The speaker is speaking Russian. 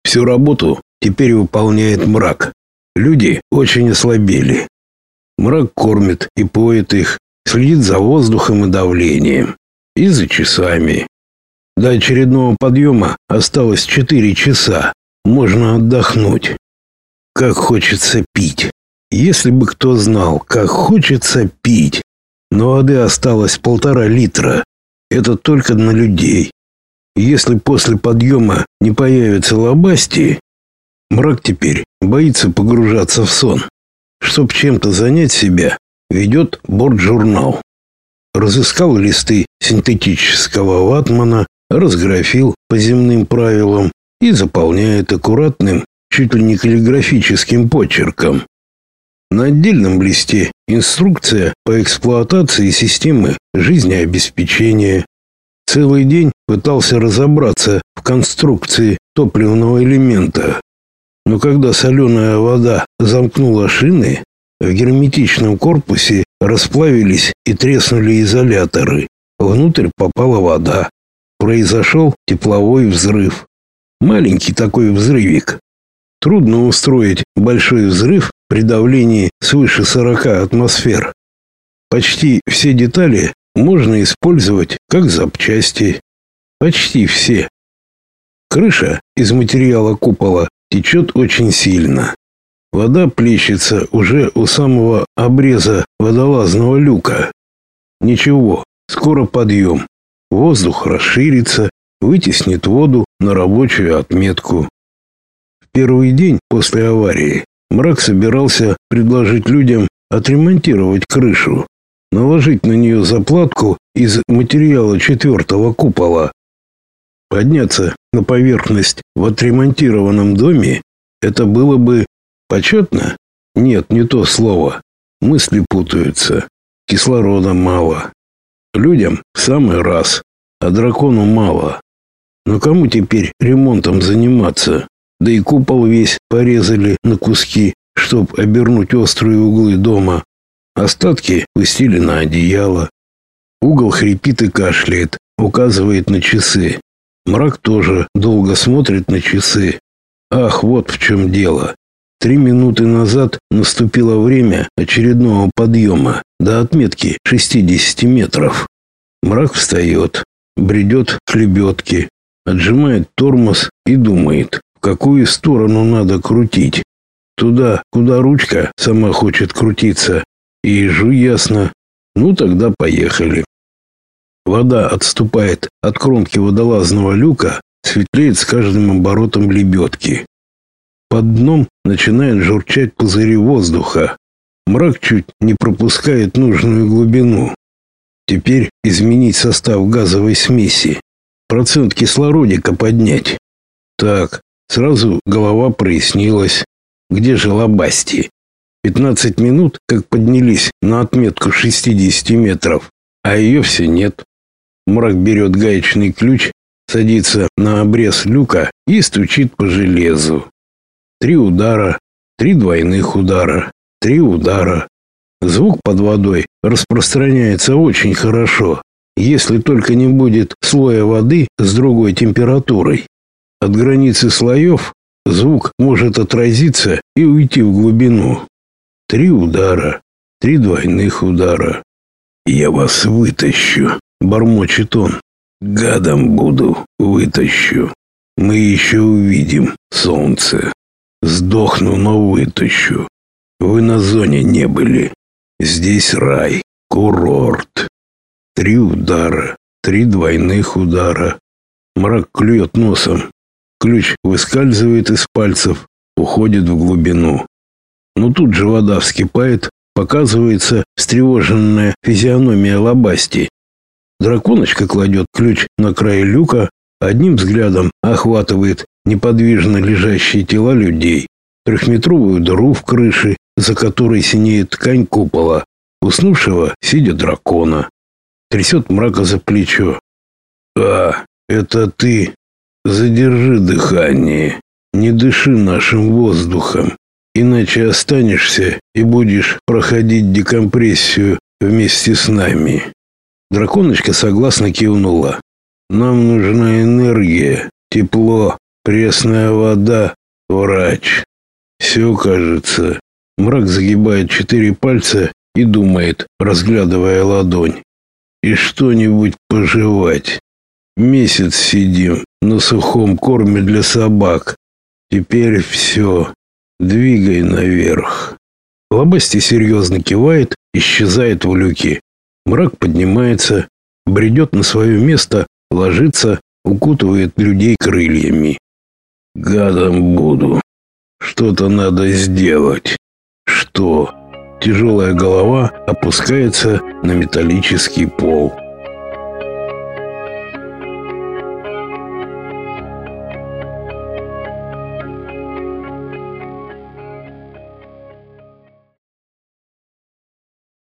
Всю работу теперь выполняет мрак. Люди очень ослабели. Мрак кормит и поет их, следит за воздухом и давлением, и за часами. До очередного подъема осталось 4 часа. Можно отдохнуть. Как хочется пить. Если бы кто знал, как хочется пить. Но воды осталось 1,5 литра. Это только на людей. Если после подъема не появятся лобасти, мрак теперь боится погружаться в сон. Чтоб чем-то занять себя, ведет бортжурнал. Разыскал листы синтетического ватмана, разграфил по земным правилам и заполняет аккуратным, чуть ли не каллиграфическим почерком. На отдельном листе инструкция по эксплуатации системы жизнеобеспечения. Целый день пытался разобраться в конструкции топливного элемента. Но когда соленая вода замкнула шины, в герметичном корпусе расплавились и треснули изоляторы. Внутрь попала вода. Произошел тепловой взрыв. Маленький такой взрывик. Трудно устроить большой взрыв при давлении свыше 40 атмосфер. Почти все детали можно использовать как запчасти. Почти все. Крыша из материала купола течет очень сильно. Вода плещется уже у самого обреза водолазного люка. Ничего, скоро подъем. Воздух расширится, вытеснит воду на рабочую отметку. В первый день после аварии мрак собирался предложить людям отремонтировать крышу, наложить на нее заплатку из материала 4-го купола. Подняться на поверхность в отремонтированном доме — это было бы почетно? Нет, не то слово. Мысли путаются. Кислорода мало. Людям в самый раз, а дракону мало. Но кому теперь ремонтом заниматься? Да и купол весь порезали на куски, чтоб обернуть острые углы дома. Остатки пустили на одеяло. Угол хрипит и кашляет, указывает на часы. Мрак тоже долго смотрит на часы. Ах, вот в чем дело. 3 минуты назад наступило время очередного подъема до отметки 60 метров. Мрак встает, бредет к лебедке, отжимает тормоз и думает, в какую сторону надо крутить. Туда, куда ручка сама хочет крутиться. И ежу ясно. Ну тогда поехали. Вода отступает от кромки водолазного люка, светлеет с каждым оборотом лебедки. Под дном начинают журчать пузыри воздуха. Мрак чуть не пропускает нужную глубину. Теперь изменить состав газовой смеси. Процент кислородика поднять. Так, сразу голова прояснилась. Где же лобасти? 15 минут, как поднялись на отметку 60 метров, а ее все нет. Мрак берет гаечный ключ, садится на обрез люка и стучит по железу. 3 удара, 3 двойных удара, 3 удара. Звук под водой распространяется очень хорошо, если только не будет слоя воды с другой температурой. От границы слоев звук может отразиться и уйти в глубину. 3 удара, 3 двойных удара. «Я вас вытащу», — бормочет он. «Гадом буду, вытащу. Мы еще увидим солнце. Сдохну, но вытащу. Вы на зоне не были. Здесь рай, курорт». 3 удара, 3 двойных удара. Мрак клюет носом. Ключ выскальзывает из пальцев, уходит в глубину. Но тут же вода вскипает, показывается встревоженная физиономия лобасти. Драконочка кладет ключ на край люка, одним взглядом охватывает неподвижно лежащие тела людей, 3-метровую дыру в крыше, за которой синеет ткань купола, уснувшего сидя дракона. Трясет мрака за плечо. «А, это ты. Задержи дыхание. Не дыши нашим воздухом. Иначе останешься и будешь проходить декомпрессию вместе с нами». Драконочка согласно кивнула. «Нам нужна энергия, тепло, Пресная вода, врач. Все, кажется. Мрак загибает 4 пальца и думает, разглядывая ладонь. И что-нибудь пожевать. Месяц сидим на сухом корме для собак. Теперь все. Двигай наверх. Лобасти серьезно кивает, исчезает в люке. Мрак поднимается, бредет на свое место, ложится, укутывает людей крыльями. Гадом буду. Что-то надо сделать. Что? Тяжелая голова опускается на металлический пол.